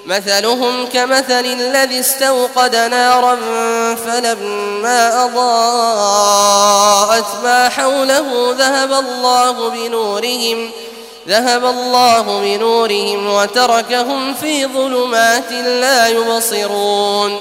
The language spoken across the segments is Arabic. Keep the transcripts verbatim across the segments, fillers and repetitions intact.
مثلهم كمثل الذي استوقد نارا فلما أضاءت ما حوله ذهب الله بنورهم ذهب الله بنورهم وتركهم في ظلمات لا يبصرون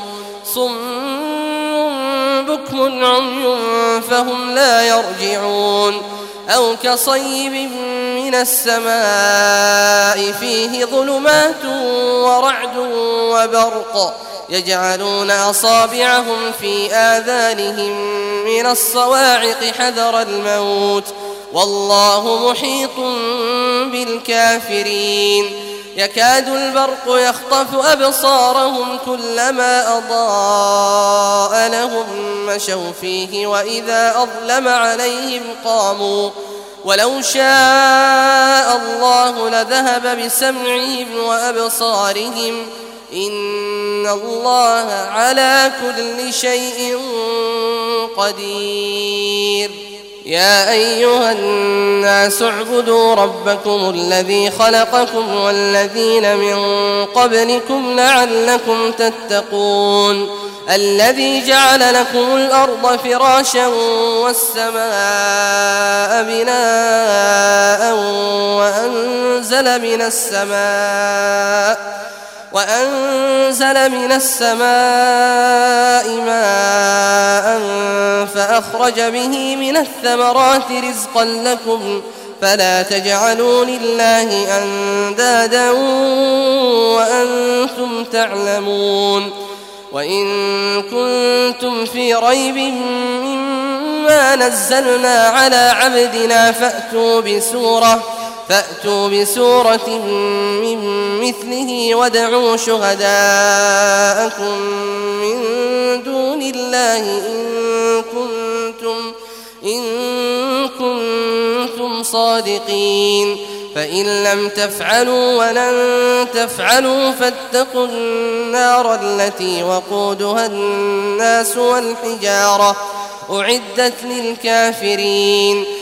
صم بكم عمي فهم لا يرجعون أو كصيب من السماء فيه ظلمات ورعد وبرق يجعلون أصابعهم في آذانهم من الصواعق حذر الموت والله محيط بالكافرين يكاد البرق يخطف أبصارهم كلما أضاء لهم مشوا فيه وإذا أظلم عليهم قاموا ولو شاء الله لذهب بسمعهم وأبصارهم إن الله على كل شيء قدير يا أيها الناس اعبدوا ربكم الذي خلقكم والذين من قبلكم لعلكم تتقون الذي جعل لكم الأرض فراشا والسماء بناء وأنزل من السماء وأنزل من السماء ماء فأخرج به من الثمرات رزقا لكم فلا تجعلوا لله أندادا وأنتم تعلمون وإن كنتم في ريب مما نزلنا على عبدنا فأتوا بسورة فأتوا بسورة من مثله وادعوا شهداءكم من دون الله إن كنتم, إن كنتم صادقين فإن لم تفعلوا ولن تفعلوا فاتقوا النار التي وقودها الناس والحجارة أعدت للكافرين